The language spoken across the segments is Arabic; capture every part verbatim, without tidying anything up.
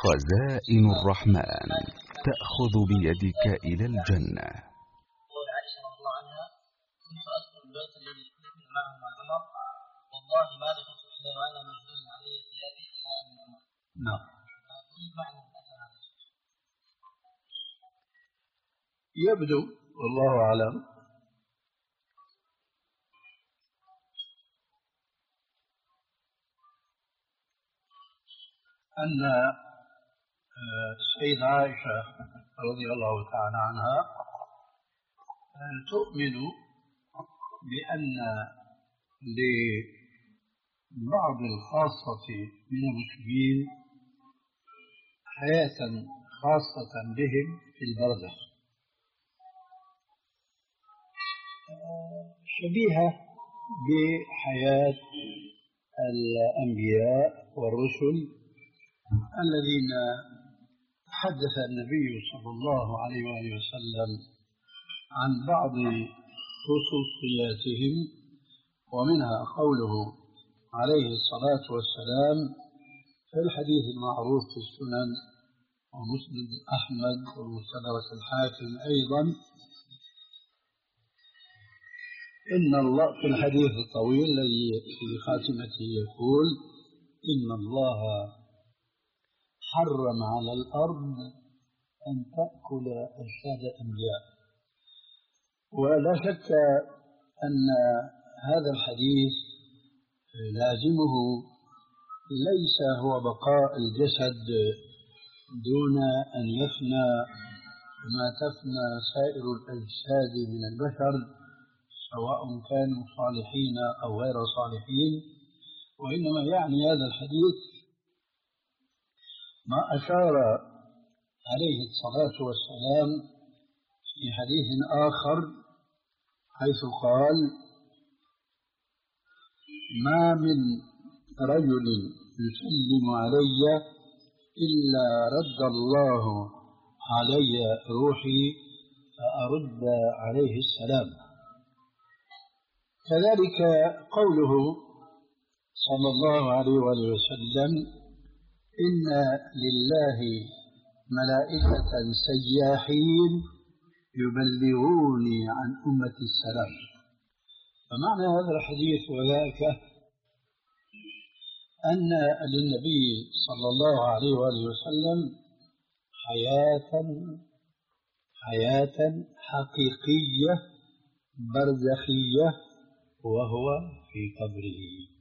خزائن الرحمن تأخذ بيدك إلى الجنة. قول عائشة رضي الله عنها: كنت أدخل البيت الذي كنت معه مع عمر، والله ما دخلت إلا وأنا مجنون علي ثيابي. نعم. يبدو والله أعلم أن السيدة عائشة رضي الله تعالى عنها تؤمن بأن لبعض الخاصة من المسلمين حياة خاصة بهم في البرزخ شبيهة بحياة الأنبياء والرسل الذين تحدث النبي صلى الله عليه وآله وسلم عن بعض خصوصياتهم، ومنها قوله عليه الصلاة والسلام في الحديث المعروف في السنن ومسند أحمد ومستدرك الحاكم أيضا: إن الله في الحديث الطويل الذي في خاتمته يقول: إن الله حرم على الأرض أن تأكل أجساد الأنبياء. ولا شك أن هذا الحديث لازمه ليس هو بقاء الجسد دون أن يفنى كما تفنى سائر الأجساد من البشر، سواء كانوا صالحين أو غير صالحين، وإنما يعني هذا الحديث ما أشار عليه الصلاة والسلام في حديث آخر حيث قال: ما من رجل يسلم علي إلا رد الله علي روحي فأرد عليه السلام. كذلك قوله صلى الله عليه وآله وسلم: إن لله ملائكة سياحين يبلغوني عن أمة السلام. فمعنى هذا الحديث وذاك أن للنبي صلى الله عليه وآله وسلم حياة حياة حقيقية برزخية وهو في قبره.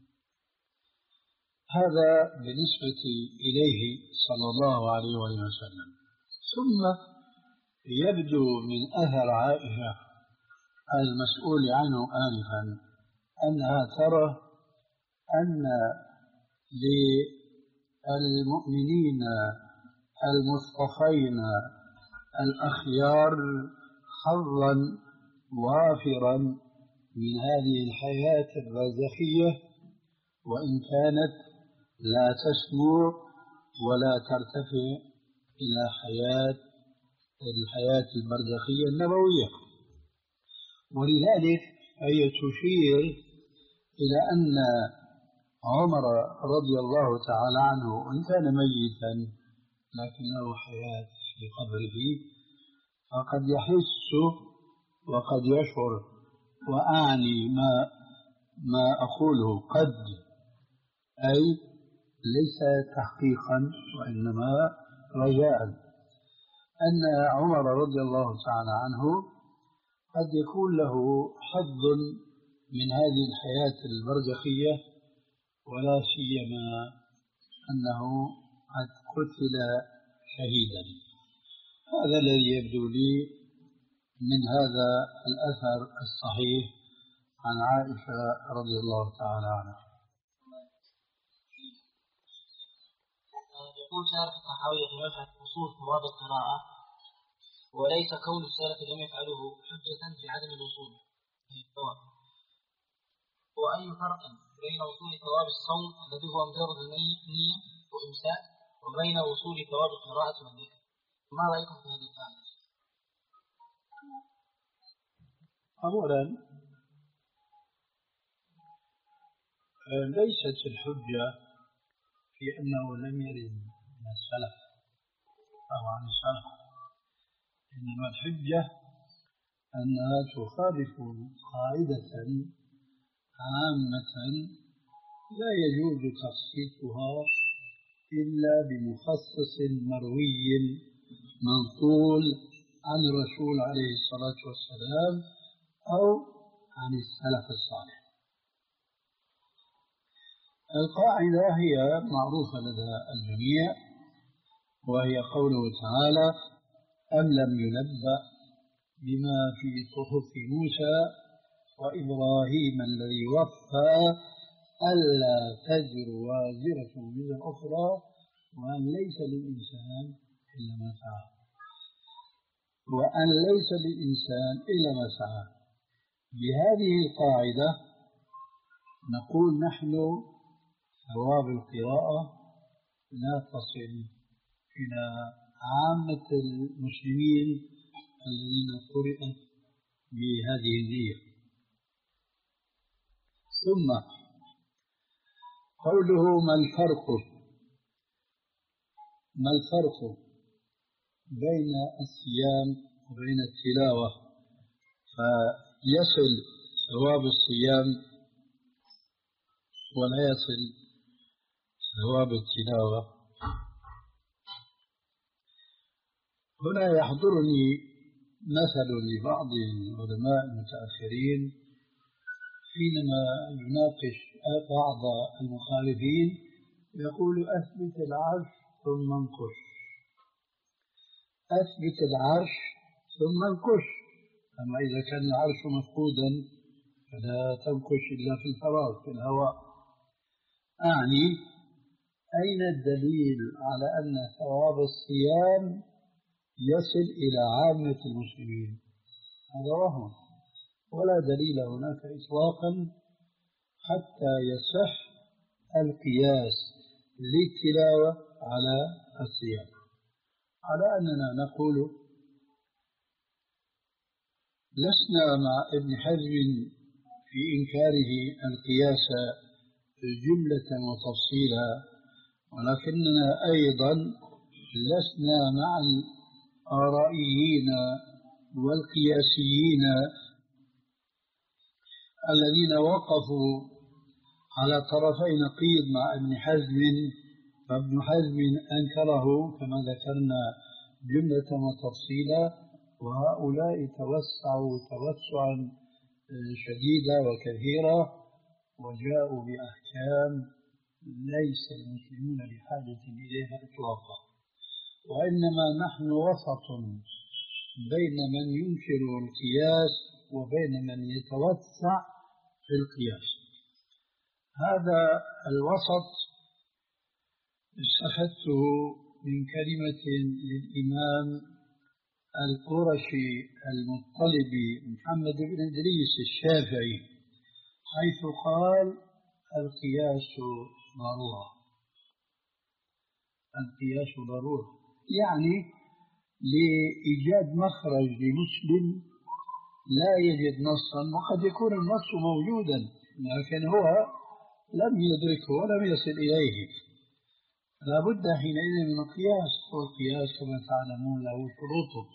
هذا بالنسبة إليه صلى الله عليه وآله وسلم. ثم يبدو من أثر عائشة المسؤول عنه آنفا أنها ترى أن للمؤمنين المصطفين الأخيار حظا وافرا من هذه الحياة البرزخية، وإن كانت لا تسمو ولا ترتفع إلى حياة الحياة البرزخية النبوية. ولذلك هي تشير إلى أن عمر رضي الله تعالى عنه وإن كان ميتا لكن له حياة في قبره، فقد يحس وقد يشعر، وأعني ما ما أقوله قد، أي ليس تحقيقا وإنما رجاء، أن عمر رضي الله تعالى عنه قد يكون له حظ من هذه الحياة البرزخية، ولا سيما أنه قد قتل شهيدا. هذا الذي يبدو لي من هذا الأثر الصحيح عن عائشة رضي الله تعالى عنها. يقول شارح الطحاوية في مبحث أصول ثواب القراءة: وليس كون السلف لم يفعله حجة في عدم الوصول في الثواب. وأي فرق بين وصول ثواب الصوم الذي هو مجرد النية وإمساك وبين وصول ثواب القراءة والذكر؟ ما رأيكم في هذه الآية؟ أولا ليست الحجة في أنه لم يرد من السلف، أو عن السلف، إنما الحجة أنها تخالف قاعدة عامة لا يجوز تخصيصها إلا بمخصص مروي منقول عن الرسول عليه الصلاة والسلام أو عن السلف الصالح. القاعدة هي معروفة لدى الجميع، وهي قوله تعالى: أم لم ينبأ بما في صحف موسى وإبراهيم الذي وفى ألا تزر وازرة وزر أخرى وأن ليس للإنسان إلا ما سعى وأن ليس للإنسان إلا ما سعى. بهذه القاعدة نقول نحن ثواب القراءة لا تصل إلى عامة المسلمين الذين قرأت بهذه النية. ثم قوله ما الفرق ما الفرق بين الصيام وبين التلاوة، فيصل ثواب الصيام ولا يصل ثواب التلاوة. هنا يحضرني مثل لبعض العلماء المتأخرين حينما يناقش بعض المخالفين يقول: أثبت العرش ثم انقش، أثبت العرش ثم انقش. أما إذا كان العرش مفقودا فلا تنقش إلا في الفراغ في الهواء. أعني أين الدليل على أن ثواب الصيام يصل إلى عامة المسلمين؟ هذا وهم، ولا دليل هناك إطلاقا حتى يصح القياس للتلاوة على الصيام، على أننا نقول لسنا مع ابن حزم في إنكاره القياس جملة وتفصيلا، ولكننا أيضا لسنا مع الآرائيين والقياسيين الذين وقفوا على طرفي نقيض مع ابن حزم، فابن حزم أنكره كما ذكرنا جملة وتفصيلا، وهؤلاء توسعوا توسعا شديدا وكثيرا وجاءوا بأحكام ليس المسلمون بحاجة إليها إطلاقا. وإنما نحن وسط بين من ينكر القياس وبين من يتوسع في القياس. هذا الوسط استفدته من كلمة للإمام القرشي المطلبي محمد بن إدريس الشافعي، حيث قال: القياس ضرورة. القياس ضرورة يعني لإيجاد مخرج لمسلم لا يجد نصا، وقد يكون النص موجودا لكن هو لم يدركه ولم يصل إليه، لا بد حينئذ من القياس. والقياس كما تعلمون له شروطه،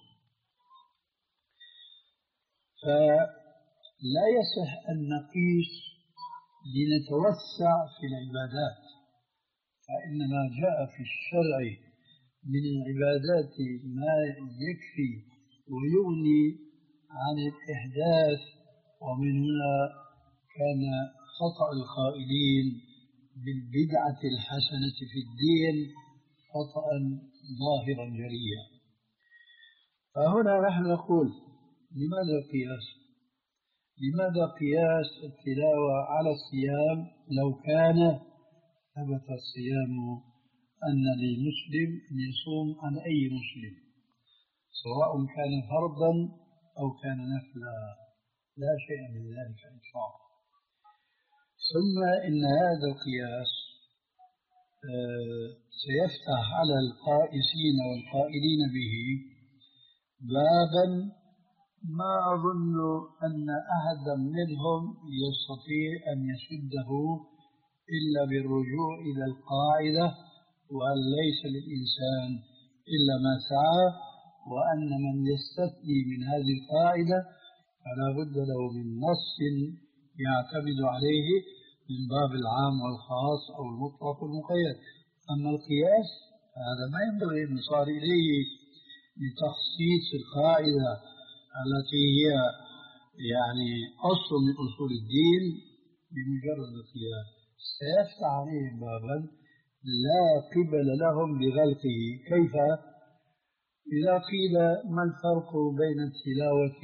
فلا يصح أن نقيس لنتوسع في العبادات، فإنما جاء في الشرع من العبادات ما يكفي ويغني عن الإحداث. ومن هنا كان خطأ القائلين بالبدعة الحسنة في الدين خطأ ظاهرا جليا. فهنا نحن نقول: لماذا القياس؟ لماذا قياس التلاوة على الصيام لو كان ثبت الصيام أن للمسلم أن يصوم عن أي مسلم سواء كان فرضا أو كان نفلا؟ لا شيء من ذلك إطلاقا. ثم إن هذا القياس سيفتح على القائسين والقائلين به بابا ما أظن أن أحدا منهم يستطيع أن يسده إلا بالرجوع إلى القاعدة وأن ليس للإنسان إلا ما سعى، وأن من يستثني من هذه القاعدة فلا بد له من نص يعتمد عليه من باب العام والخاص أو المطلق والمقيد. أما القياس هذا ما ينبغي أن يصار إليه لتخصيص القاعدة التي هي يعني أصل من أصول الدين بمجرد القياس، سيفتح عليهم بابا لا قبل لهم بغلقه. كيف؟ إذا قيل ما الفرق بين التلاوة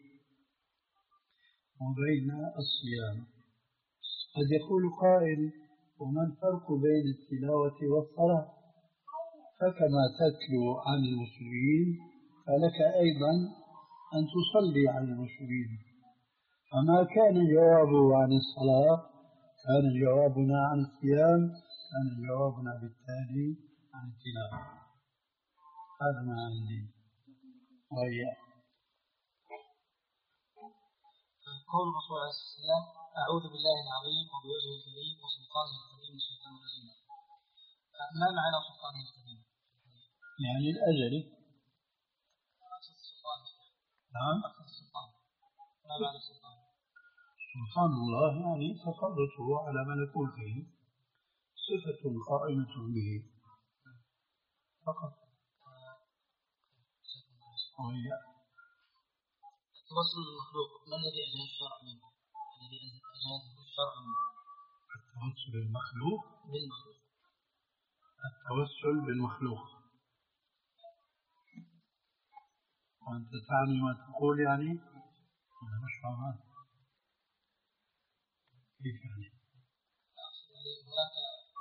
وبين الصيام، قد يقول قائل وما الفرق بين التلاوة والصلاة؟ فكما تتلو عن المسلمين فلك أيضا أن تصلي عن المسلمين. فما كان جوابه عن الصلاة كان جوابنا عن الصيام، كان جوابنا بالتالي عن التلاوة. هذا ما عندي. وهي قول الرسول عليه الصلاة والسلام: أعوذ بالله العظيم وبوجهه الكريم وسلطانه القديم من الشيطان الرجيم. ما معنى سلطانه القديم؟ يعني الأجل. نعم. ما معنى السلطان؟ سبحان الله يعني تسلطه على ملكوته، صفة قائمة به فقط. وهي التوسل المخلوق ما الذي أجاز الشرع منه؟ الذي أجازه الشرع منه؟ التوسل المخلوق بالمخلوق. التوسل بالمخلوق. وأنت تعني ما تقول يعني؟ أنا مش فاهم كيف يعني؟ هناك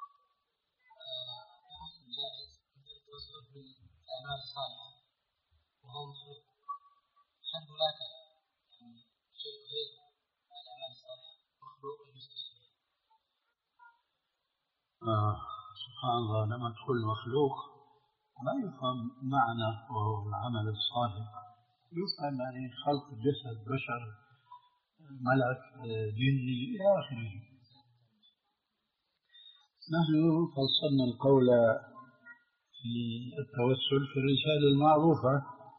توسل جائز مثل التوسل بالأعمال الصالحة وهو مخلوق. هل هناك شيء غير الأعمال الصالحة مخلوق بالمستشفى؟ آه سبحان الله، لما تقول مخلوق ما يفهم معنى وهو العمل الصالح، يفهم يعني خلق جسد بشر ملك جني إلى آخره. نحن فصلنا القول في التوسل في الرسالة المعروفة.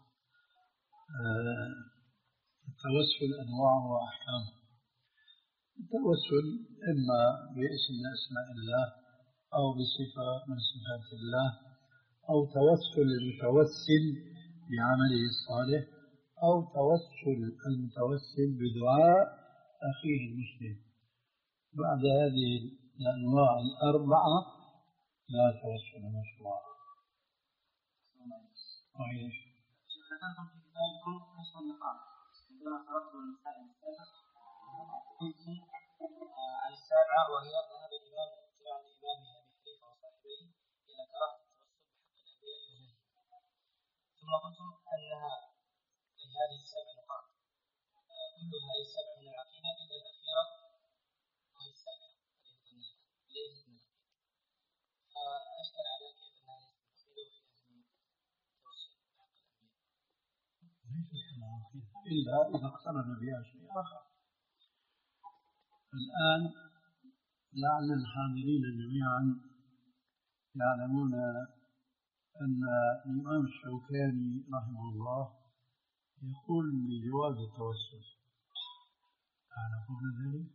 آه التوسل أنواع وأحكام. التوسل إما باسم من أسماء الله أو بصفة من صفات الله، أو توسل المتوسل بعمله الصالح، أو توسل المتوسل بدعاء أخيه المسلم. بعد هذه الأنواع الأربعة لا توسل مشروع. صحيح. ذكرتم في كتابكم كشف النقاط عندما خرجتم المسائل السابقة قلتم عن السابعة وهي ذهب الإمام اتباع الإمام أبي حنيفة وصاحبيه إلى كراهة التوسل بحق الأنبياء وغيرهم، ثم قلتم أنها في هذه السبع نقاط كلها أي سبع من العقيدة إلا الأخيرة وهي السابعة ليست من العقيدة، فأشكل على كيف أنها ليست من العقيدة إلا إذا اقترن بها شيء آخر. الآن لعل الحاضرين جميعا يعلمون أن الإمام الشوكاني رحمه الله يقول بجواز التوسل. تعرفون ذلك؟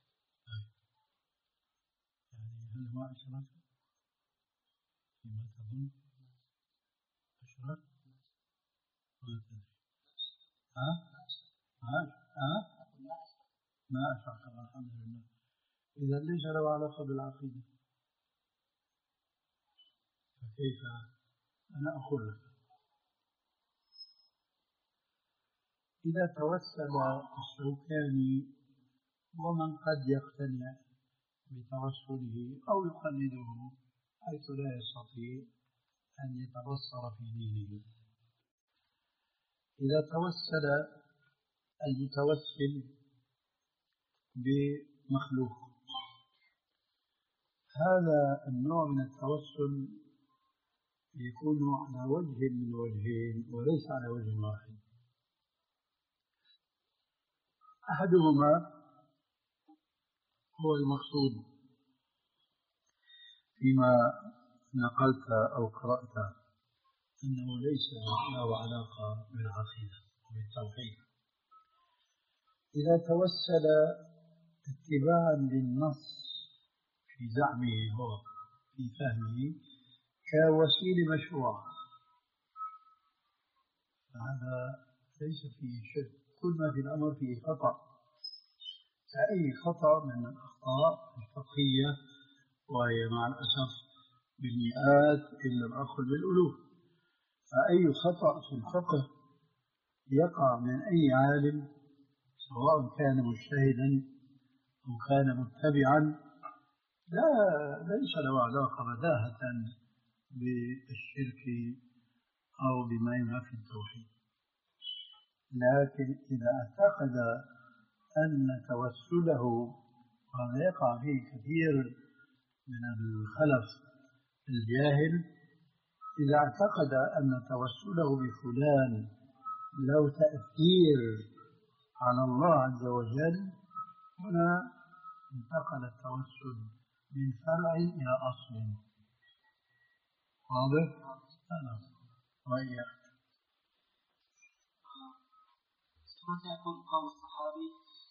يعني هل هو أشرك فيما تظن؟ أشرك؟ ما تدري. ها؟ ها؟ ها؟ ما أشرك الحمد لله. إذا ليس له علاقة بالعقيدة، فكيف؟ أنا أقول لك، إذا توسل الشوكاني ومن قد يقتنع بتوسله أو يقلده حيث لا يستطيع أن يتبصر في دينه، إذا توسل المتوسل بمخلوق، هذا النوع من التوسل يكون على وجه من وجهين وليس على وجه واحد. أحدهما هو المقصود فيما نقلت أو قرأت أنه ليس له علاقة بالعقيدة وبالتوحيد. إذا توسل اتباعا للنص في زعمه هو في فهمه كوسيلة مشروعة، فهذا ليس فيه شرك، كل ما في الأمر فيه خطأ، كأي خطأ من الأخطاء الفقهية، وهي مع الأسف بالمئات إن لم أقل بالألوف. فأي خطأ في الفقه يقع من أي عالم سواء كان مجتهدا أو كان متبعا لا ليس له علاقة بداهة بالشرك أو بما ينافي التوحيد. لكن إذا اعتقد أن توسله، وهذا يقع فيه كثير من الخلف الجاهل، إذا اعتقد أن توسله بفلان له تأثير على الله عز وجل، هنا انتقل التوسل من فرع إلى أصل. واضح؟ أنا وإياك. متى يكون قول الصحابي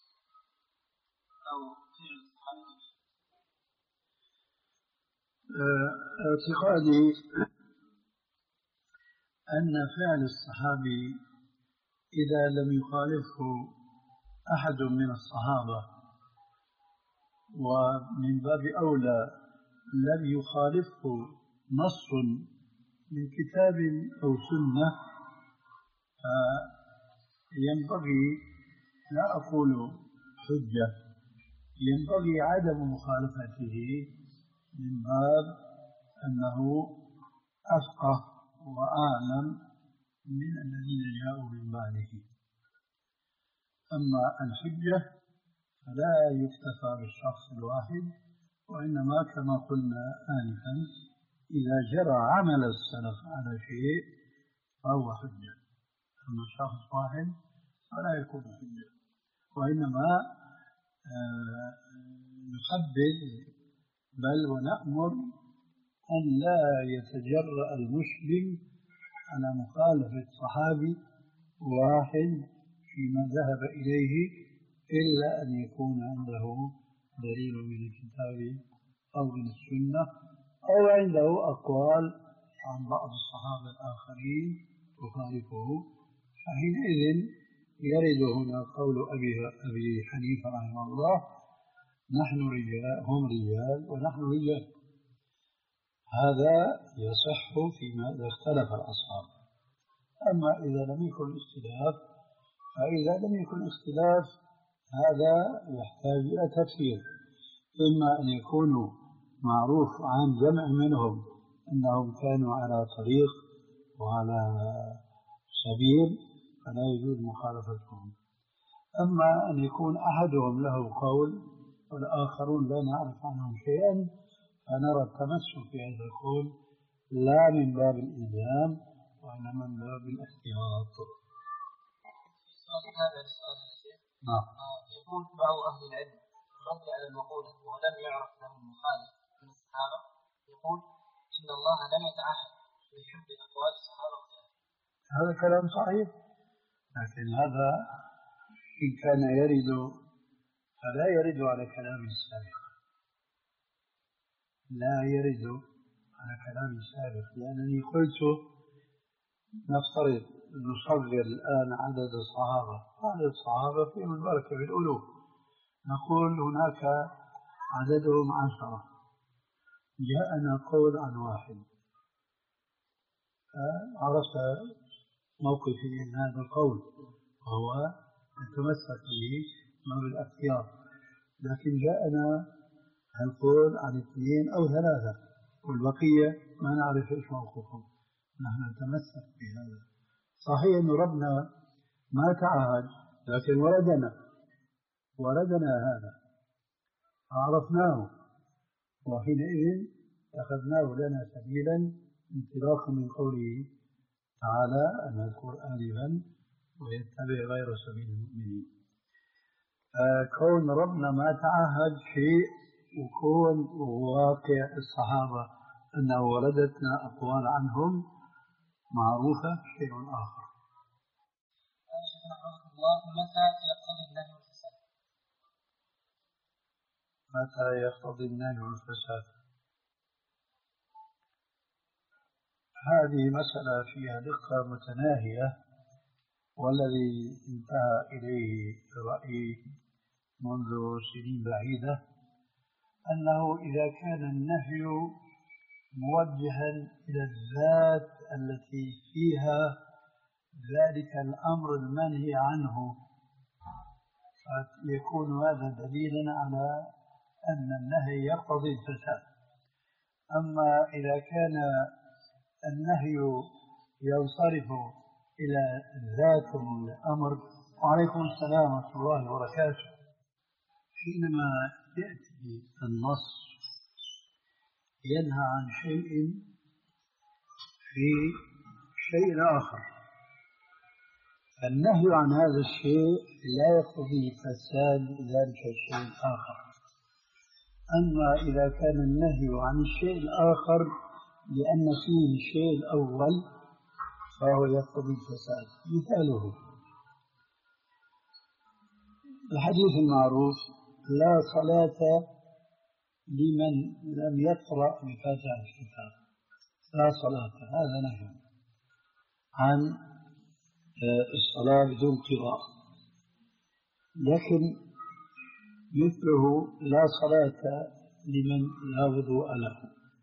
أو فعل الصحابي؟ اعتقادي أن فعل الصحابي إذا لم يخالفه أحد من الصحابة، ومن باب أولى لم يخالفه نص من كتاب أو سنة، فينبغي، لا أقول حجة، ينبغي عدم مخالفته من باب أنه أفقه وأعلم من الذين جاءوا من بعده. أما الحجة فلا يكتفى بالشخص الواحد، وإنما كما قلنا آنفا إذا جرى عمل السلف على شيء فهو حجة، أما شخص واحد فلا يكون حجة. وإنما نحبذ بل ونأمر أن لا يتجرأ المسلم على مخالفة صحابي واحد فيما ذهب إليه إلا أن يكون عنده دليل من الكتاب أو من السنة، أو عنده أقوال عن بعض الصحابة الآخرين تخالفه، فحينئذ يرد هنا قول أبي, أبي حنيفة رحمه الله: نحن رجال، هم رجال ونحن رجال. هذا يصح فيما إذا اختلف الأصحاب. أما إذا لم يكن اختلاف، فإذا لم يكن اختلاف هذا يحتاج إلى تفسير، إما أن يكونوا معروف عن جمع منهم أنهم كانوا على طريق وعلى سبيل فلا يجوز مخالفتهم، أما أن يكون أحدهم له قول والآخرون لا نعرف عنهم شيئا، فنرى التمسك في هذا القول لا من باب الإلزام وإنما من باب الاحتياط. هذا السؤال يا شيخ. نعم. يقول بعض أهل العلم الرد على المقولة ولم يعرف له مخالف من الصحابة، يقول إن الله لم يتعهد بحفظ أقوال الصحابة. هذا كلام صحيح، لكن هذا إن كان يرد فلا يرد على كلام السابق، لا يرد على كلام السابق، لأنني قلت نفترض نصغر الآن عدد الصحابة، عدد الصحابة فيهم البركة بالألوف، نقول هناك عددهم عشرة، جاءنا قول عن واحد، عرفت موقفي من هذا القول وهو نتمسك به ما بالاختيار، لكن جاءنا القول عن اثنين أو ثلاثة والبقية ما نعرف إيش موقفهم، نحن نتمسك بهذا. صحيح أن ربنا ما تعهد، لكن وردنا وردنا هذا عرفناه، وحينئذ أخذناه لنا سبيلا انطلاقا من قوله تعالى أن نذكر آلفا ويتبع غير سبيل المؤمنين. كون ربنا ما تعهد شيء وكون واقع الصحابة أنه وردتنا أقوال عنهم معروفة شيء آخر. الله متى يقتضي النهي والفساد؟ متى يقتضي النهي والفساد؟ هذه مسألة فيها دقة متناهية، والذي انتهى إليه رأيي منذ سنين بعيدة أنه إذا كان النهي موجها إلى الذات التي فيها ذلك الأمر المنهي عنه فيكون هذا دليلا على أن النهي يقتضي الفساد. أما إذا كان النهي ينصرف إلى ذات الأمر. وعليكم السلام ورحمة الله وبركاته. حينما يأتي النص ينهى عن شيء في شيء آخر، النهي عن هذا الشيء لا يقتضي فساد ذلك الشيء الآخر. أما إذا كان النهي عن الشيء الآخر لأن فيه الشيء الأول فهو يقتضي الفساد. مثاله الحديث المعروف: لا صلاة لمن لم يقرأ بفاتحة الكتاب. لا صلاة، هذا نهي عن الصلاة بدون قراءة. لكن مثله لا صلاة لمن لا وضوء له.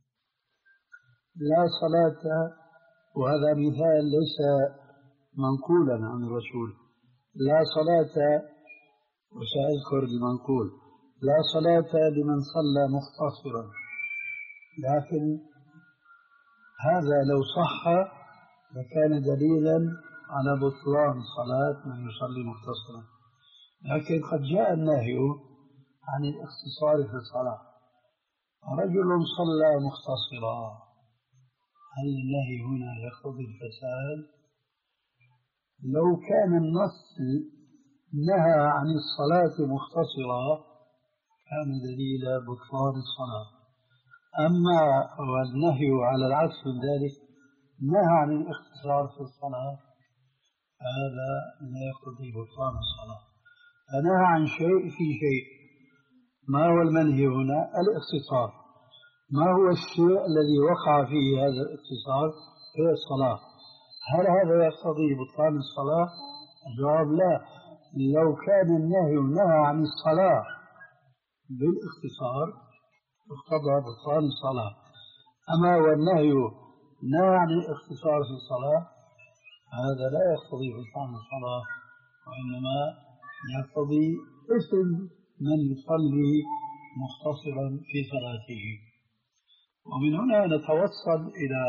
لا صلاة، وهذا مثال ليس منقولا عن الرسول. لا صلاة، وسأذكر المنقول: لا صلاة لمن صلى مختصرا. لكن هذا لو صح لكان دليلا على بطلان صلاة من يصلي مختصرا. لكن قد جاء النهي عن الاختصار في الصلاة. رجل صلى مختصرا، هل النهي هنا يقتضي الفساد؟ لو كان النص نهى عن الصلاة مختصرا كان دليل بطلان الصلاة. أما والنهي على العكس من ذلك نهى عن الاختصار في الصلاة، هذا لا يقتضي بطلان الصلاة. فنهى عن شيء في شيء. ما هو المنهي هنا؟ الاختصار. ما هو الشيء الذي وقع فيه هذا الاختصار؟ هي الصلاة. هل هذا يقتضي بطلان الصلاة؟ الجواب لا. لو كان النهي نهى عن الصلاة بالاختصار اقتضى بطلان الصلاة. أما والنهي نهى عن الاختصار في الصلاة هذا لا يقتضي بطلان الصلاة، وإنما يقتضي اسم من يصلي مختصرا في صلاته. ومن هنا نتوصل إلى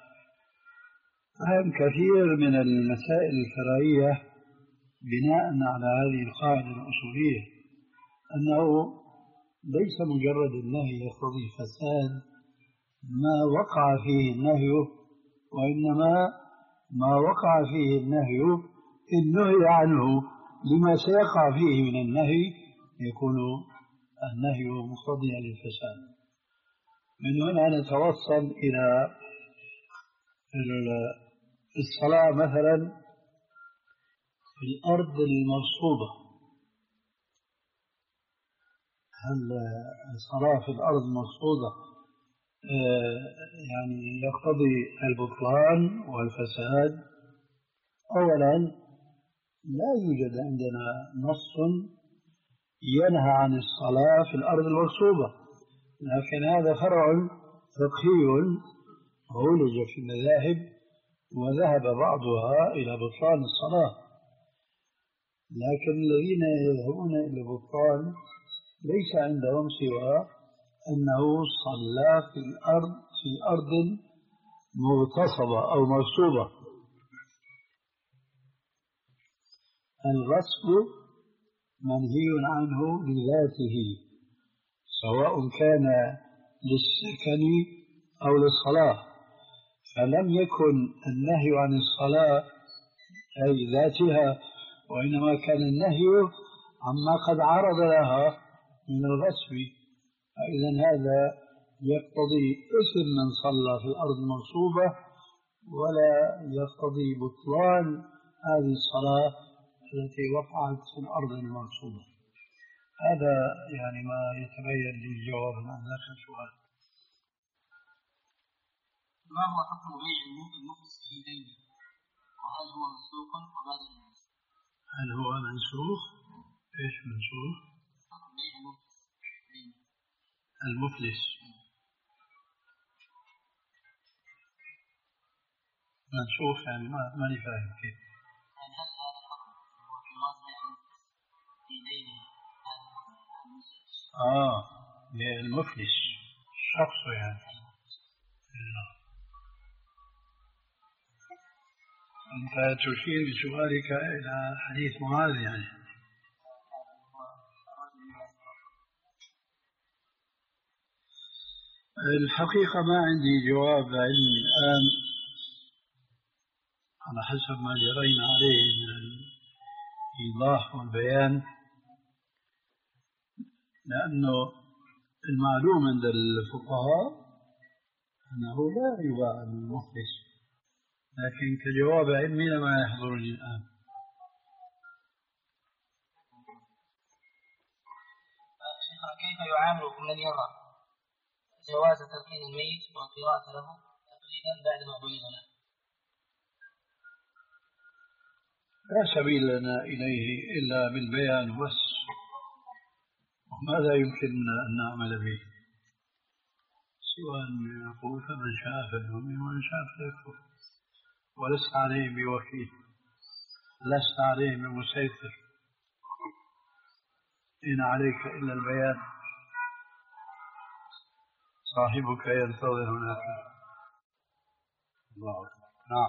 فهم كثير من المسائل الفرعية بناء على هذه القاعدة الأصولية، أنه ليس مجرد النهي يقتضي فساد ما وقع فيه النهي، وإنما ما وقع فيه النهي إن نهي عنه لما سيقع فيه من النهي يكون النهي مقتضيا للفساد. من هنا نتوصل إلى الصلاة مثلا في الأرض المرصوبة. هل الصلاة في الأرض المرصوبة يعني يقتضي البطلان والفساد؟ أولا لا يوجد عندنا نص ينهى عن الصلاة في الأرض المرصوبة، لكن هذا فرع فقهي عولج في المذاهب وذهب بعضها إلى بطلان الصلاة. لكن الذين يذهبون إلى بطلان ليس عندهم سوى أنه صلى في الأرض في أرض مغتصبة أو مرصوبة. الغصب منهي عنه لذاته سواء كان للسكن أو للصلاة، فلم يكن النهي عن الصلاة أي ذاتها، وإنما كان النهي عما قد عرض لها من الغصب. فإذا هذا يقتضي اسم من صلى في الأرض المرصوبة ولا يقتضي بطلان هذه الصلاة التي وقعت في الأرض المغصوبة. هذا يعني ما يتبين لي الجواب عن ذاك السؤال. ما هو حكم بيع المفلس في دينه؟ وهل هو مسروق وماذا الناس؟ هل هو منسوخ؟ ايش منسوخ؟ حكم بيع المفلس في دينه. المفلس منسوخ يعني ما ماني فاهم كيف. هل هذا الحكم هو في راس بيع المفلس في دينه؟ اه المفلس شخصه يعني. أنت تشير بسؤالك إلى حديث معاذ يعني. الحقيقة ما عندي جواب علمي الآن على حسب ما جرينا عليه من الإيضاح والبيان، لأنه المعلوم عند الفقهاء أنه لا يباع المفلس، لكن كجواب علمي لما يحضرني الآن. كيف يعامل من يرى جواز تلقين الميت والقراءة له تقريبا بعد ما بين له؟ لا سبيل لنا إليه إلا بالبيان بس، وماذا يمكننا أن نعمل به سوى أن يقول فمن شاء فليؤمن ومن شاء فليكفر، ولست عليه بوكيل، لست عليه بمسيطر، إن عليك إلا البيان، صاحبك ينتظر هناك. الله. نعم.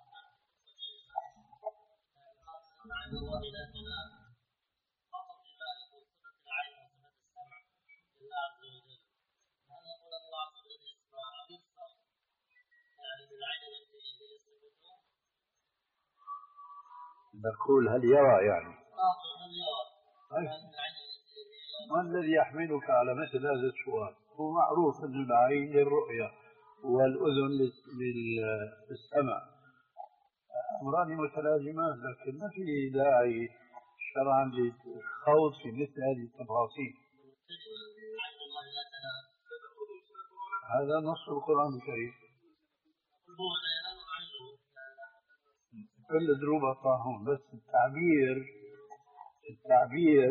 نقول هل يرى يعني؟ ما الذي يحملك على مثل هذا السؤال؟ هو معروف أن العين للرؤية والأذن للسمع، أمران متلازمان، لكن ما في داعي شرعا للخوض في مثل هذه التفاصيل. هذا نص القرآن الكريم. كل دروبة طاحون، بس التعبير التعبير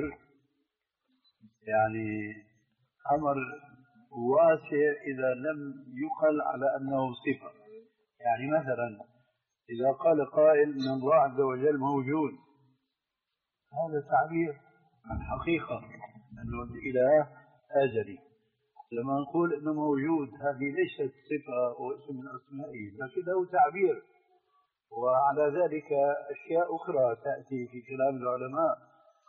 يعني أمر واسع إذا لم يقل على أنه صفة. يعني مثلا إذا قال قائل أن الله عز وجل موجود، هذا تعبير عن حقيقة أنه الإله أزلي. لما نقول أنه موجود هذه ليست صفة واسم من أسمائه، لكنه تعبير، وعلى ذلك أشياء أخرى تأتي في كلام العلماء.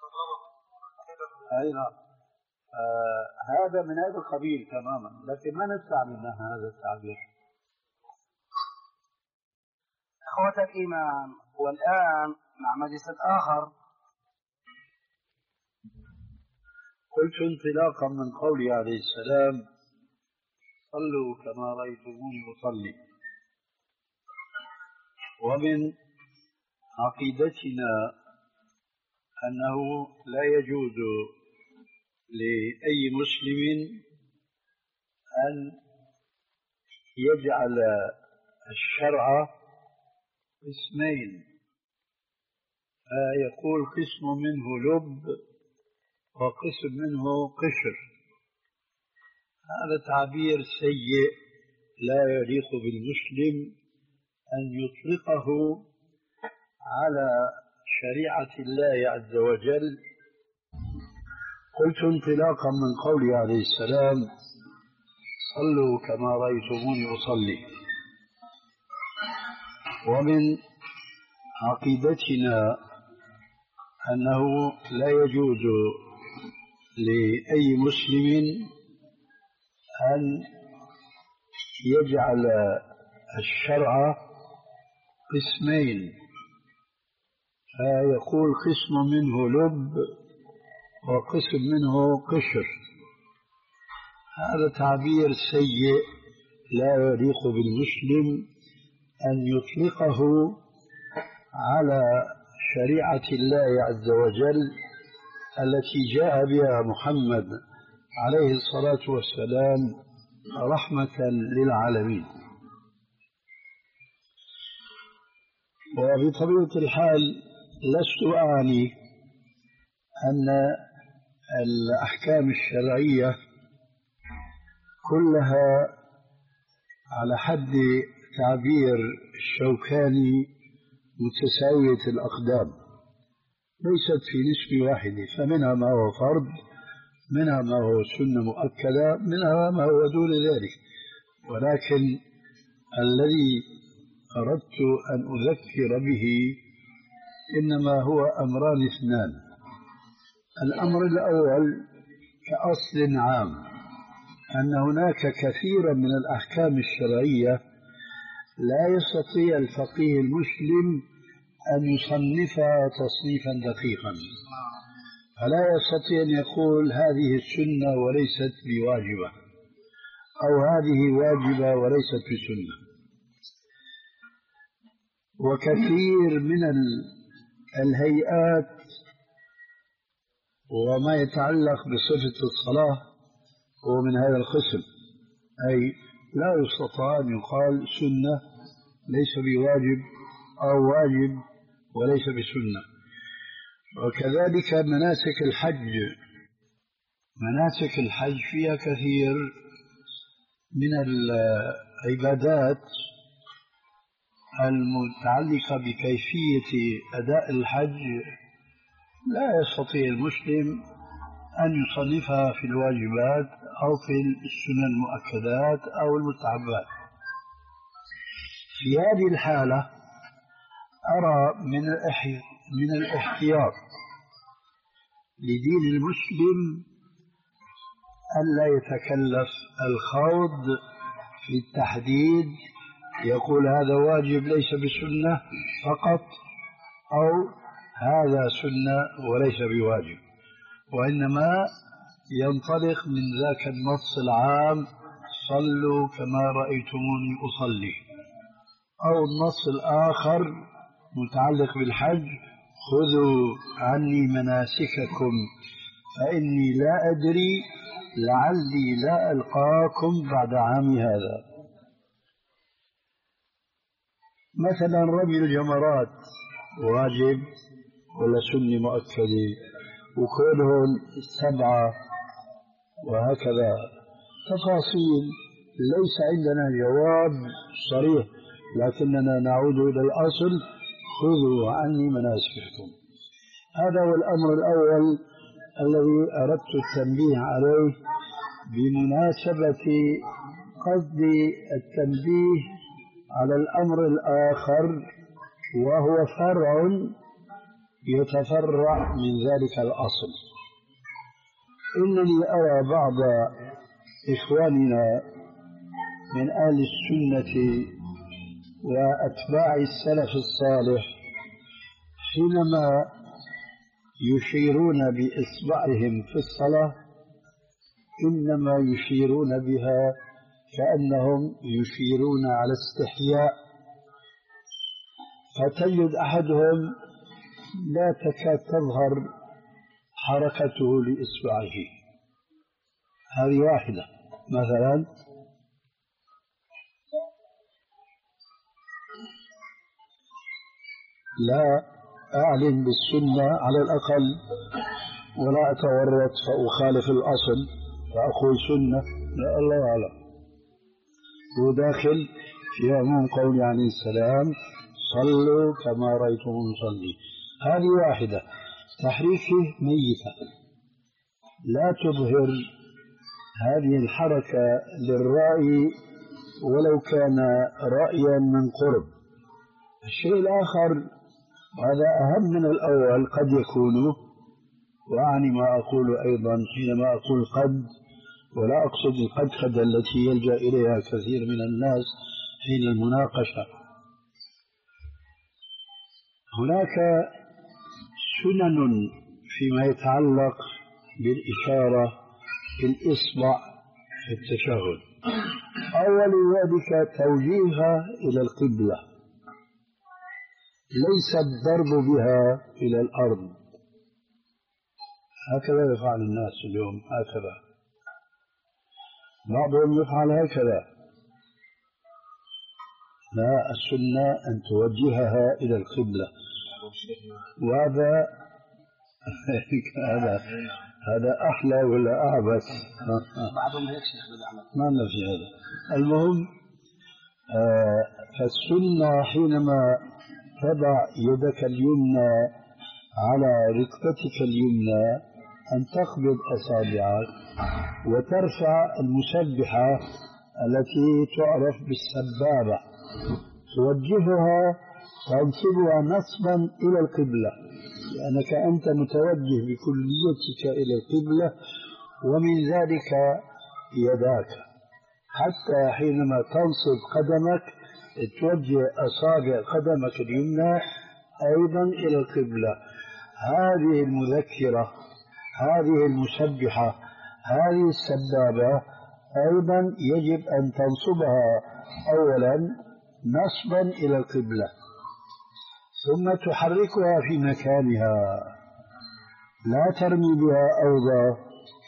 أي نعم. آه هذا من هذا القبيل تماما، لكن ما نستعمل هذا التعبير. أخوة الإيمان، والآن مع مجلس آخر. قلت انطلاقا من قوله عليه السلام: صلوا كما رأيتموني أصلي. ومن عقيدتنا أنه لا يجوز لأي مسلم أن يجعل الشرع قسمين، فيقول قسم منه لب وقسم منه قشر. هذا تعبير سيء لا يليق بالمسلم أن يطلقه على شريعة الله عز وجل. قلت انطلاقا من قوله عليه السلام: صلوا كما رأيتموني أصلي. ومن عقيدتنا أنه لا يجوز لأي مسلم أن يجعل الشرع قسمين، فيقول قسم منه لب وقسم منه قشر. هذا تعبير سيء لا يليق بالمسلم أن يطلقه على شريعة الله عز وجل التي جاء بها محمد عليه الصلاة والسلام رحمة للعالمين. وبطبيعة الحال لست أعني أن الأحكام الشرعية كلها على حد تعبير الشوكاني متساوية الأقدام، ليست في نسبة واحدة، فمنها ما هو فرض، منها ما هو سنة مؤكدة، منها ما هو دون ذلك. ولكن الذي أردت أن أذكر به إنما هو أمران اثنان. الأمر الأول كأصل عام أن هناك كثيرا من الأحكام الشرعية لا يستطيع الفقيه المسلم أن يصنفها تصنيفا دقيقا، فلا يستطيع أن يقول هذه السنة وليست بواجبة، أو هذه واجبة وليست بسنة. وكثير من الهيئات وما يتعلق بصفة الصلاة هو من هذا القسم، أي لا يستطيع أن يقال سنة ليس بواجب أو واجب وليس بسنة. وكذلك مناسك الحج، مناسك الحج فيها كثير من العبادات المتعلقة بكيفية أداء الحج لا يستطيع المسلم أن يصنفها في الواجبات أو في السنن المؤكدات أو المستحبات. في هذه الحالة أرى من من الاحتياط لدين المسلم ألا يتكلف الخوض في التحديد، يقول هذا واجب ليس بسنة فقط، أو هذا سنة وليس بواجب، وإنما ينطلق من ذاك النص العام صلوا كما رأيتموني أصلي، أو النص الآخر متعلق بالحج خذوا عني مناسككم فإني لا أدري لعلي لا ألقاكم بعد عام هذا. مثلا رمي الجمرات واجب ولا سنة مؤكدة، وكلهم سبعة، وهكذا تفاصيل ليس عندنا جواب صريح، لكننا نعود إلى الأصل خذوا عني مناسككم. هذا هو الأمر الأول الذي أردت التنبيه عليه بمناسبة قصد التنبيه على الأمر الآخر، وهو فرع يتفرع من ذلك الأصل. إنني أرى بعض إخواننا من أهل السنة وأتباع السلف الصالح حينما يشيرون بإصبعهم في الصلاة إنما يشيرون بها كأنهم يشيرون على استحياء، فتجد أحدهم لا تكاد تظهر حركته لإصبعه. هذه واحدة. مثلا لا أعلن بالسنة على الأقل، ولا أتورط فأخالف الأصل فأقول سنة، لا الله أعلم. وداخل في عموم قول عليه السلام صلوا كما رأيتم نصلي. هذه واحدة. تحريكه ميتة لا تظهر هذه الحركة للرأي ولو كان رأيا من قرب. الشيء الآخر وهذا أهم من الأول قد يكون، وأعني ما أقول أيضا حينما أقول قد، ولا أقصد القد قد التي يلجأ إليها كثير من الناس حين المناقشة. هناك سنن فيما يتعلق بالإشارة بالإصبع في التشهد. أول ذلك توجيهها إلى القبلة، ليس الضرب بها إلى الأرض. هكذا يفعل الناس اليوم، هكذا بعضهم يفعل هكذا. لا، السنة أن توجهها إلى القبلة، وهذا هذا هذا أحلى ولا أعبث؟ بعضهم هيك شيخ ما لنا في هذا. المهم آه فالسنة حينما تضع يدك اليمنى على ركبتك اليمنى أن تقبض أصابعك وترفع المسبحة التي تعرف بالسبابة، توجهها تنصبها نصبا إلى القبلة، لأنك أنت متوجه بكليتك إلى القبلة، ومن ذلك يداك، حتى حينما تنصب قدمك توجه أصابع قدمك اليمنى أيضا إلى القبلة. هذه المذكرة، هذه المسبحة، هذه السبابة أيضا يجب أن تنصبها أولا نصبا إلى القبلة، ثم تحركها في مكانها، لا ترمي بها أوضة،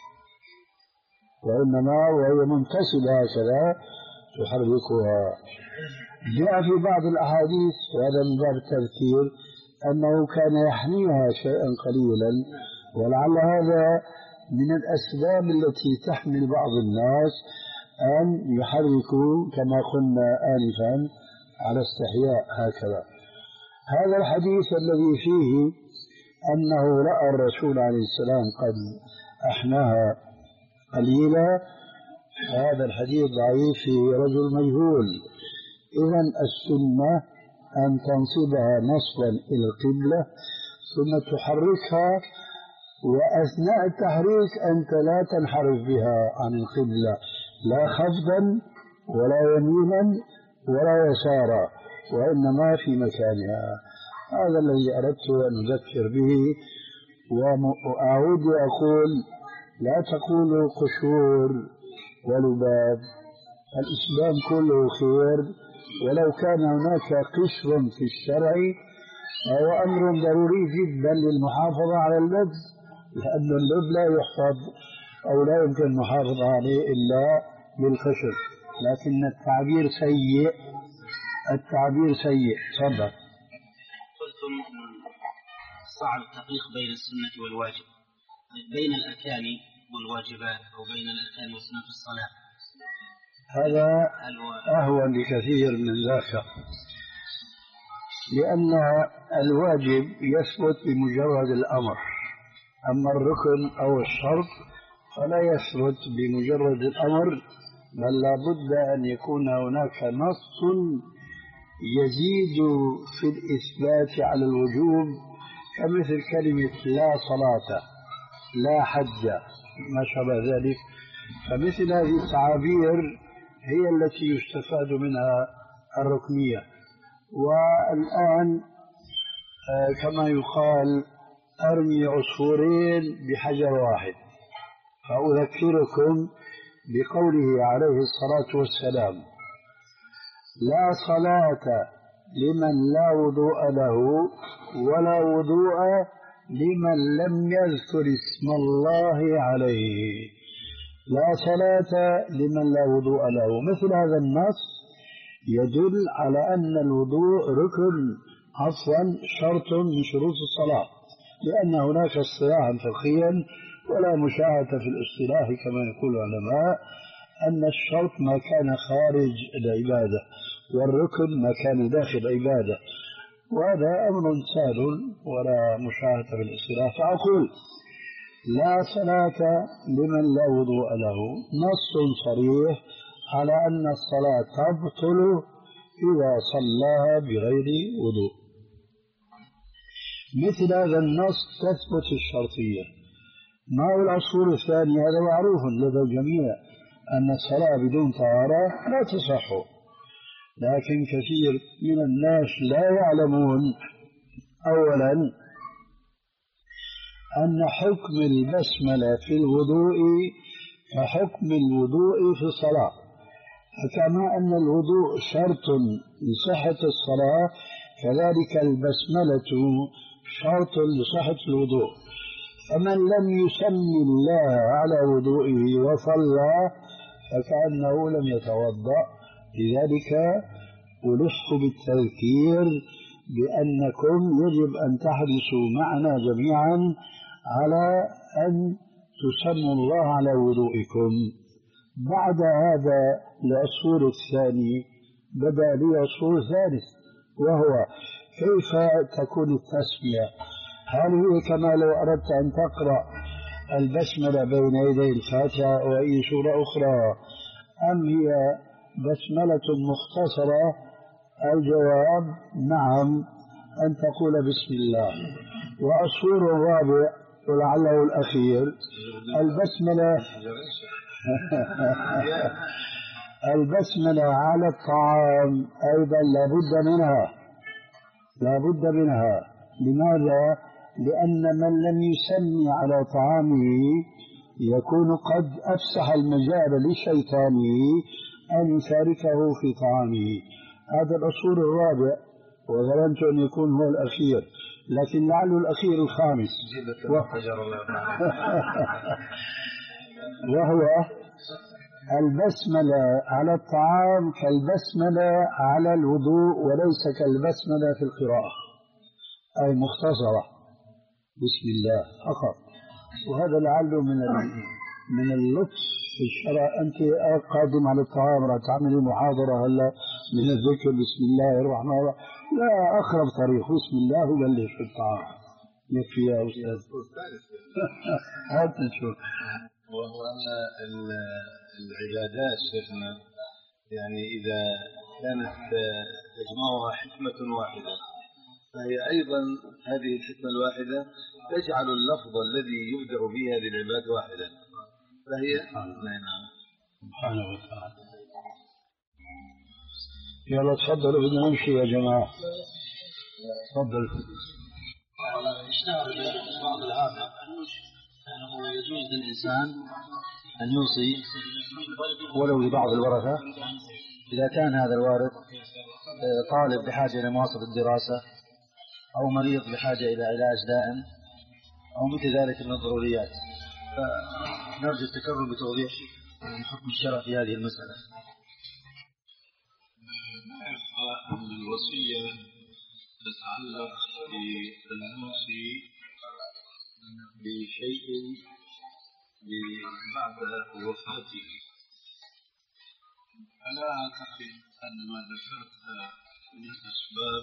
وإنما وهي منتصبة هكذا تحركها. جاء في بعض الأحاديث، وهذا من باب التذكير، أنه كان يحنيها شيئا قليلا، ولعل هذا من الأسباب التي تحمل بعض الناس أن يحركوا كما قلنا آنفا على استحياء هكذا. هذا الحديث الذي فيه أنه رأى الرسول عليه السلام قد أحناها قليلا، هذا الحديث ضعيف في رجل مجهول. إذن السنة أن تنصبها نصبا إلى القبلة ثم تحركها، وأثناء التحريك أنت لا تنحرف بها عن القبلة، لا خفضا ولا يمينا ولا يسارا، وإنما في مكانها. هذا الذي أردت أن أذكر به، وأعود وأقول لا تقولوا قشور ولباب، الإسلام كله خير، ولو كان هناك قشر في الشرع هو أمر ضروري جدا للمحافظة على اللب، لأن اللب لا يحفظ أو لا يمكن المحافظة عليه إلا بالقشر، لكن التعبير سيء، التعبير سيء. تفضل. قلتم صعب التفريق بين السنة والواجب، بين الأركان والواجبات، أو بين الأركان والسنة في الصلاة. هذا أهون بكثير من ذاك، لأن الواجب يثبت بمجرد الأمر، أما الركن أو الشرط فلا يثبت بمجرد الأمر، بل لا بد أن يكون هناك نص يزيد في الإثبات على الوجوب، كمثل كلمة لا صلاة، لا حج، ما شابه ذلك. فمثل هذه التعابير هي التي يستفاد منها الركنية. والآن كما يقال أرمي عصفورين بحجر واحد، فأذكركم بقوله عليه الصلاة والسلام: لا صلاة لمن لا وضوء له، ولا وضوء لمن لم يذكر اسم الله عليه. لا صلاة لمن لا وضوء له. مثل هذا النص يدل على أن الوضوء ركن، عفوا شرط من شروط الصلاة، لأن هناك اصطلاحا فقهيا ولا مشاهدة في الاصطلاح كما يقول العلماء، أن الشرط ما كان خارج العبادة، والركن ما كان داخل العبادة، وهذا أمر سهل ولا مشاهدة في الاصطلاح. فأقول لا صلاة لمن لا وضوء له، نص صريح على أن الصلاة تبطل إذا صلاها بغير وضوء. مثل هذا النص تثبت الشرطية. ما هو العصفور الثاني؟ هذا معروف لدى الجميع أن الصلاة بدون طهارة لا تصح، لكن كثير من الناس لا يعلمون أولا أن حكم البسملة في الوضوء كحكم الوضوء في الصلاة، فكما أن الوضوء شرط لصحة الصلاة، كذلك البسملة شرط لصحة الوضوء. فمن لم يسمي الله على وضوئه وصلى فكأنه لم يتوضأ. لذلك ألح بالتذكير بأنكم يجب أن تحرصوا معنا جميعا على أن تسموا الله على وضوئكم. بعد هذا العصفور الثاني بدأ لي عصفور ثالث، وهو كيف تكون التسمية؟ هل هي كما لو أردت أن تقرأ البسملة بين يدي الفاتحة أو أي سورة أخرى، أم هي بسملة مختصرة؟ الجواب نعم، أن تقول بسم الله. وعصفور رابع ولعله الأخير البسملة البسملة على الطعام أيضا لابد منها، لابد منها. لماذا؟ لأن من لم يسمي على طعامه يكون قد أفسح المجال لشيطانه أن يشاركه في طعامه. هذا العصفور الرابع، وظننت أن يكون هو الأخير، لكن لعله الأخير الخامس، وهو البسملة على الطعام كالبسملة على الوضوء، وليس كالبسملة في القراءة، أي مختصرة بسم الله فقط. وهذا لعله من من اللطف في الشرع. أنت قادم على الطعام راح تعملي محاضرة هلا من الذكر بسم الله الرحمن الرحيم، لا، أقرب طريق بسم الله وبلش في الطعام، يكفي يا أستاذ. هات نشوف. وهو أن العبادات شيخنا يعني إذا كانت تجمعها حكمة واحدة، فهي أيضا هذه الحكمة الواحدة تجعل اللفظ الذي يبدأ به هذه العبادات واحدا، فهي نعم سبحانه وتعالى. يلا تفضلوا، بدنا نمشي يا جماعة. تفضل. اشتهر بعض العامة أنه يجوز للإنسان أن يوصي ولو لبعض الورثة إذا كان هذا الوارث طالب بحاجة لمواصلة الدراسة أو مريض بحاجة إلى علاج دائم أو مثل ذلك من الضروريات. فنرجو التكرر بتوضيح حكم الشرع في هذه المسألة. أن الوصية تتعلق بالموصي بشيء بعد وفاته، فلا أعتقد أن ما ذكرت من الأسباب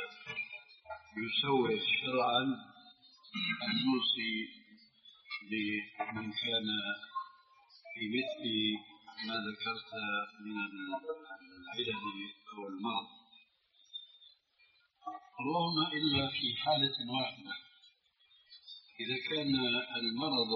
يسوغ شرعا أن نوصي بمن كان في مثل ما ذكرت من العلل أو المرض، اللهم إلا في حالة واحدة، إذا كان المرض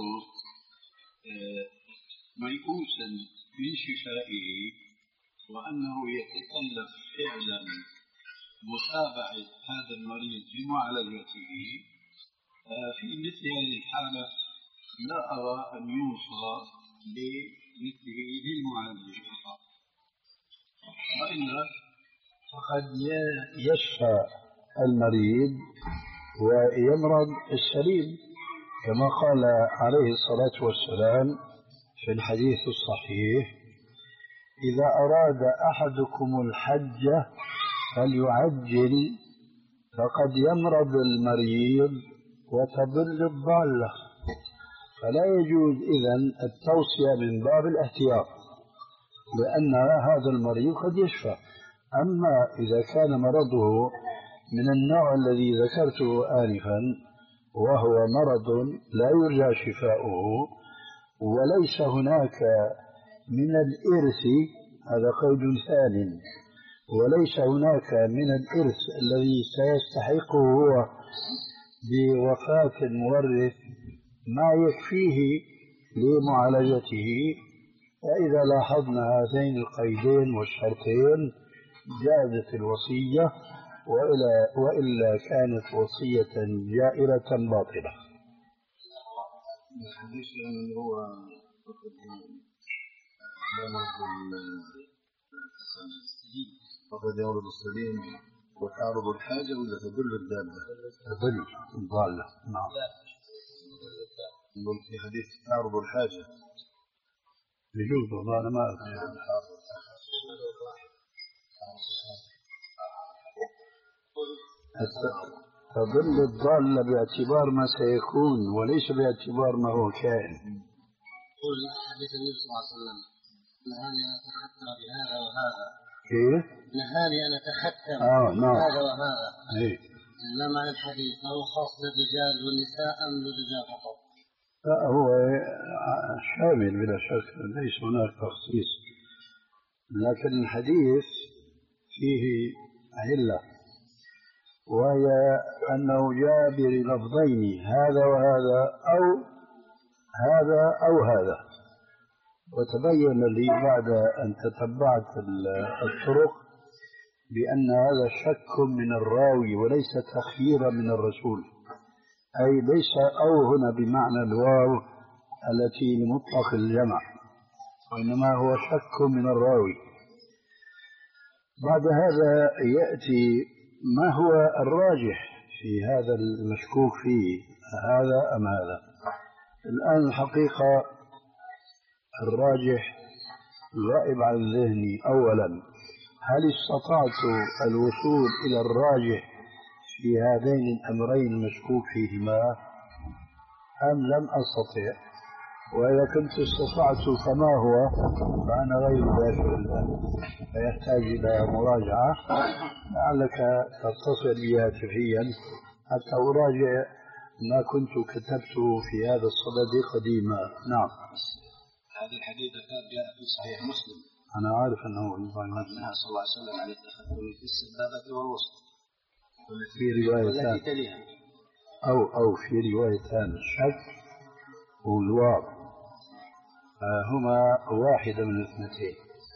ميؤوسا من شفائه وأنه يتكلف فعلا متابعة هذا المريض بمعالجته، في مثل هذه الحالة لا أرى أن يوصى بمثله للمعالجة فقط، وإلا فقد يشفى المريض ويمرض السليم، كما قال عليه الصلاة والسلام في الحديث الصحيح: إذا أراد أحدكم الحج فليعجل فقد يمرض المريض وتضل الضالة. فلا يجوز إذن التوصية من باب الاحتياط، لأن هذا المريض قد يشفى. أما إذا كان مرضه من النوع الذي ذكرته آنفا وهو مرض لا يرجى شفاؤه، وليس هناك من الإرث، هذا قيد ثانٍ، وليس هناك من الإرث الذي سيستحقه هو بوفاة المورث ما يكفيه لمعالجته، فإذا لاحظنا هذين القيدين والشرطين جازت الوصية، وإلا, وإلا كانت وصية جائرة باطلة. الحديث اللي هو فقد يورد السليم وتعرض الحاجة ولا تدل الدالة؟ تدل الضالة. نعم. في حديث تعرض الحاجة يجوز والله أنا ما أعرف. تدل الضالة باعتبار ما سيكون وليس باعتبار ما هو كائن. قول حديث النبي صلى الله عليه وسلم نهاني أن أتختم بهذا وهذا. كيف؟ نهاني أن أتختم آه نعم. بهذا وهذا. إيه. ما معنى الحديث؟ هو خاص بالرجال والنساء أم للرجال فقط؟ لا هو شامل بلا شك، ليس هناك تخصيص، لكن الحديث فيه علة، وهي أنه جاء بلفظين هذا وهذا أو هذا أو هذا. وتبين لي بعد أن تتبعت الطرق بأن هذا شك من الراوي وليس تخييرا من الرسول، أي ليس أو هنا بمعنى الواو التي لمطلق الجمع، وإنما هو شك من الراوي. بعد هذا يأتي ما هو الراجح في هذا المشكوك فيه، هذا أم هذا. الآن الحقيقة الراجح غائب عن ذهني. أولا، هل استطعت الوصول إلى الراجح في هذين الأمرين المشكوك فيهما أم لم أستطع؟ وإذا كنت استطعت فما هو؟ فأنا غير ذاكر الآن، فيحتاج إلى مراجعة، لعلك تتصل بي هاتفيا حتى أراجع ما كنت كتبته في هذا الصدد قديما. نعم. هذا الحديث كان جاء في صحيح مسلم. أنا عارف أنه نهى صلى الله عليه وسلم عن التخدم في السبابة والوسط. في روايتان أو أو في روايتان الشك والواو هما واحدة من الاثنتين.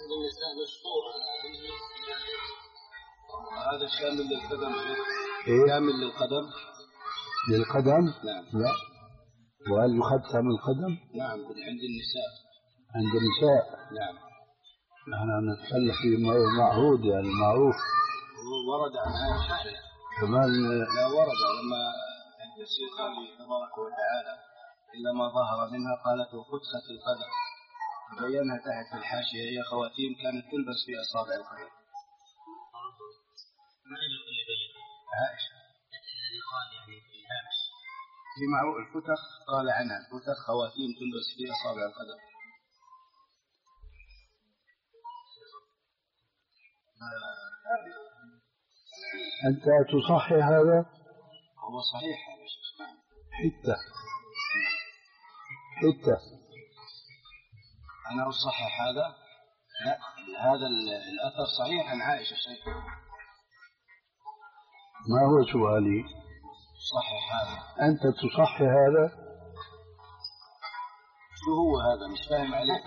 هذا شامل للقدم. إيه؟ شامل للقدم. للقدم؟ نعم. لا. وهل يختم القدم؟ نعم عند النساء. عند النساء. نعم. نحن نتكلم في معهود يعني معروف. ورد عن عائشة كمان. لا ورد لما التفسير قال تبارك وتعالى إلا ما ظهر منها قالت وفتخت القدم، بينها تحت الحاشية هي خواتيم كانت تلبس في أصابع القدم. عائشة الذي قال يعني في الهامش في معروف الفتخ قال عنها الفتخ خواتيم تلبس في أصابع القدم. أنت تصحح هذا؟ هو صحيح هذا حتى حتى أنا أصحح هذا؟ لا، هذا الأثر صحيح عن عائشة شيء. ما هو سؤالي؟ صحح هذا. أنت تصحح هذا؟ شو هو هذا؟ مش فاهم عليك.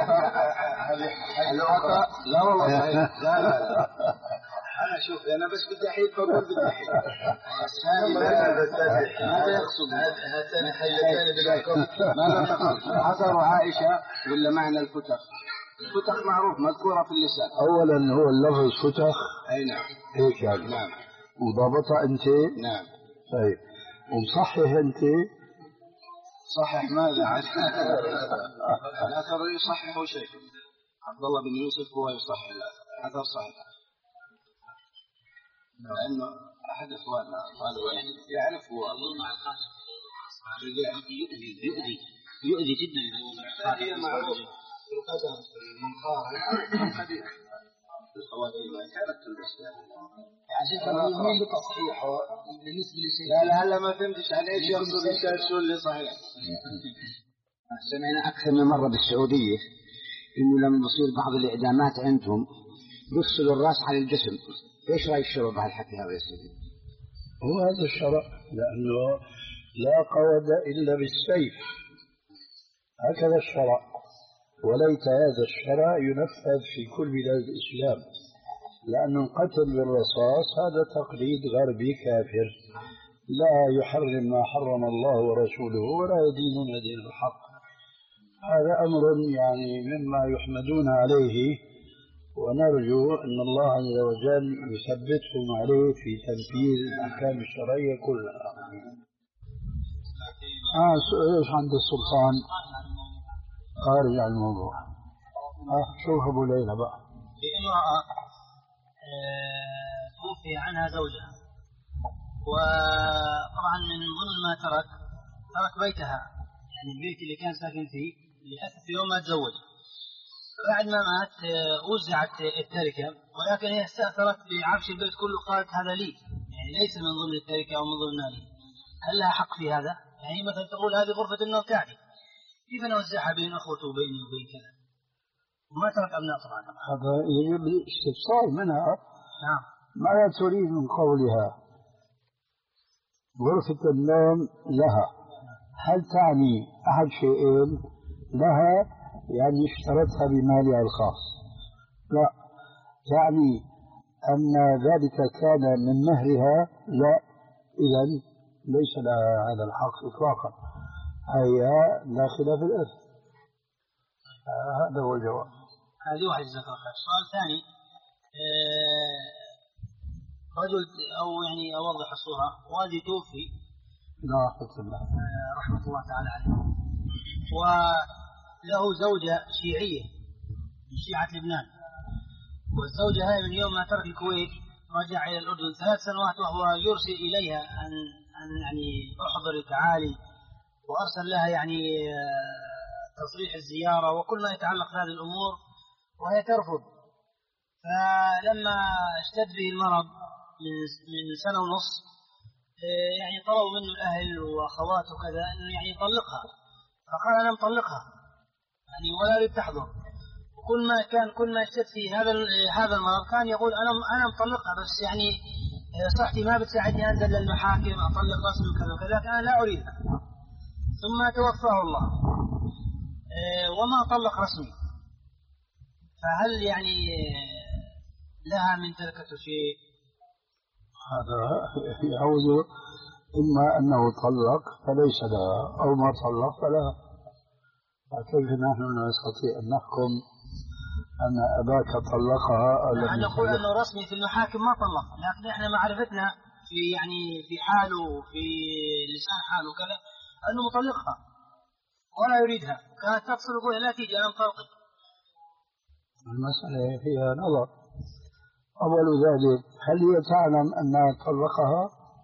الأخرى لا والله صحيح. لا لا لا أنا شوف أنا بس بدي أحيل بقول بدي أحيل. ماذا يقصد؟ هاتان حيلتان بالحكم. ماذا تقصد؟ أثر عائشة ولا معنى الفتخ؟ الفتخ معروف مذكورة في اللسان. أولا هو اللفظ فتخ. أي نعم. هيك يعني. نعم. وضابطها أنت؟ نعم. طيب ومصحح أنت؟ صحح ماذا عاد؟ الأثر يصحح شيء. عبد الله بن يوسف هو يصحح الأثر صحيح. لأنه أحد إخواننا قالوا يعرف هو يؤذي يؤذي يؤذي جدا. هذه معروف في القدم المنقار قديم الخواتيم ما كانت تلبس عشان بتصحيحه بالنسبة لشيء. لا لا هلا ما فهمتش عن إيش يقصد أنت شو اللي صحيح. سمعنا أكثر من مرة بالسعودية إنه لما يصير بعض الإعدامات عندهم يفصلوا الرأس على الجسم. إيش رأي الشرع بهالحكي هذا يا سيدي؟ هو هذا الشرع، لأنه لا قود إلا بالسيف، هكذا الشرع، وليت هذا الشرع ينفذ في كل بلاد الإسلام، لأن القتل بالرصاص هذا تقليد غربي كافر لا يحرم ما حرم الله ورسوله ولا يدينون دين الحق. هذا أمر يعني مما يحمدون عليه ونرجو أن الله عز وجل يثبتهم عليه في تنفيذ الأحكام الشرعية كلها. آه إيش عند السلطان؟ خارج عن الموضوع. آه شوف أبو ليلى بقى. في امرأة توفي عنها زوجها، وطبعا من ضمن ما ترك ترك بيتها، يعني البيت اللي كان ساكن فيه لأسف يوم ما تزوج. بعد ما مات وزعت التركة، ولكن هي استأثرت بعفش البيت كله، قالت هذا لي، يعني ليس من ضمن التركة أو من ضمن مالي. هل لها حق في هذا؟ يعني مثلا تقول هذه غرفة النوم تاعي، كيف نوزعها بين أخوته وبيني وبين كذا؟ وما ترك أبناء طبعا. هذا يجب الاستفسار منها. نعم. ماذا تريد من قولها غرفة النوم لها؟ هل تعني أحد شيئين؟ لها يعني اشترتها بمالها الخاص؟ لا. يعني أن ذلك كان من مهرها؟ لا. إذن ليس لها هذا الحق إطلاقا، هي داخلة في الإرث. هذا هو الجواب. هذه واحد جزاك الله خير. السؤال الثاني، آه رجل أو يعني أوضح الصورة، والدي توفي لا رحمة الله آه رحمة الله تعالى عليه، وله زوجة شيعية من شيعة لبنان، والزوجة هاي من يوم ما ترك الكويت رجع إلى الأردن ثلاث سنوات وهو يرسل إليها أن أن يعني احضري تعالي، وأرسل لها يعني تصريح الزيارة وكل ما يتعلق بهذه الأمور، وهي ترفض. فلما اشتد به المرض من من سنة ونص، يعني طلبوا منه الأهل وأخواته كذا أنه يعني يطلقها، فقال أنا مطلقها يعني ولا أريد تحضر. وكل ما كان كل ما اشتد في هذا هذا المرض كان يقول أنا أنا مطلقها، بس يعني صحتي ما بتساعدني أنزل للمحاكم أطلق رسمي وكذا وكذا، أنا لا أريدها. ثم توفاه الله وما طلق رسمي، فهل يعني لها من تركته شيء؟ هذا يعود إما أنه طلق فليس لها، أو ما طلق فلها. فكيف نحن نستطيع أن نحكم أن أباك طلقها أو لم يطلقها؟ نقول أنه رسمي في المحاكم ما طلق، لكن إحنا معرفتنا في يعني في حاله في لسان حاله كذا أنه مطلقها ولا يريدها، كانت تتصل يقول لا تيجي أنا مطلقك. المسألة فيها نظر. أول ذلك هل هي تعلم أنها طلقها؟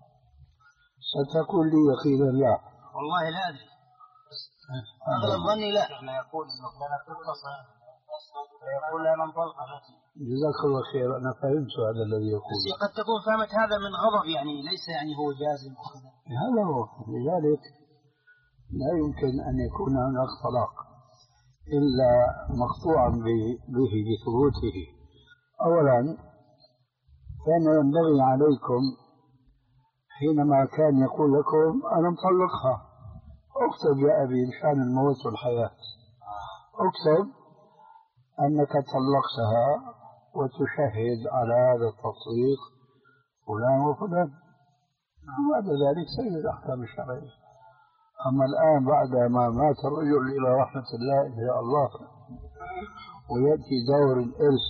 ستقول لي يقينا لا. والله لا أدري، أغلب ظني لا. لا يقول إنه كانت تتصل يقول أنا مطلقها. جزاك الله خير، أنا فهمت هذا الذي يقول. بس قد تكون فهمت هذا من غضب، يعني ليس يعني هو جازم. هذا هو. لذلك لا يمكن أن يكون هناك طلاق إلا مقطوعا به بثبوته. أولا كان ينبغي عليكم حينما كان يقول لكم أنا مطلقها اكتب يا أبي مشان الموت والحياة، اكتب أنك طلقتها وتشهد على هذا التطليق فلان وفلان، وبعد ذلك سيد الأحكام الشرعية. أما الآن بعد ما مات الرجل إلى رحمة الله إن شاء الله ويأتي دور الإرث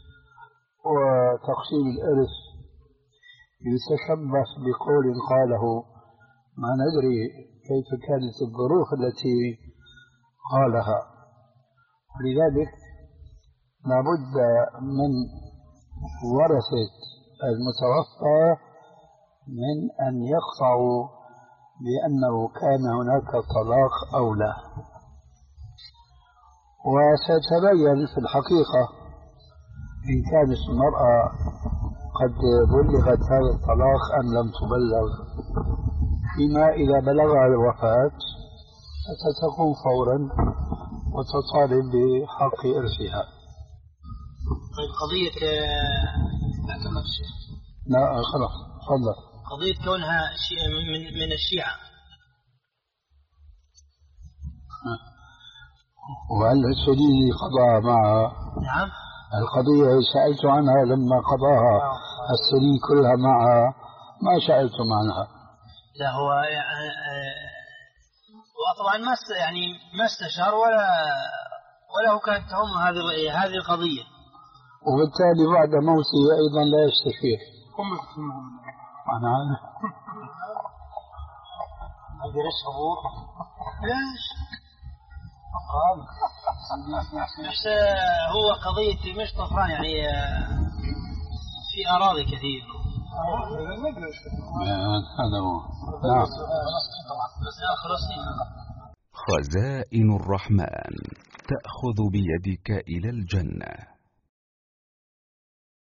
وتقسيم الإرث يتشبث بقول قاله ما ندري كيف كانت الظروف التي قالها. لذلك لابد من ورثة المتوفى من أن يقطعوا بأنه كان هناك طلاق أو لا، وستبين في الحقيقة إن كانت المرأة قد بلغت هذا الطلاق أم لم تبلغ، فيما إذا بلغها الوفاة ستقوم فورا وتطالب بحق إرثها. طيب قضية لا خلاص تفضل. قضية كونها من من الشيعة، وهل السديدي قضاها معها؟ نعم. القضية سألت عنها لما قضاها السنين كلها معها، ما سألت عنها. لا هو وطبعا ما يعني ما استشار ولا ولا هو كانت تهم هذه هذه القضية، وبالتالي بعد موته أيضا لا يستشير. أنا عارف. هذه ليش أبوه؟ ليش؟ بس هو قضية مش طفران يعني في أراضي كثير. هذا هو. خزائن الرحمن تأخذ بيدك إلى الجنة.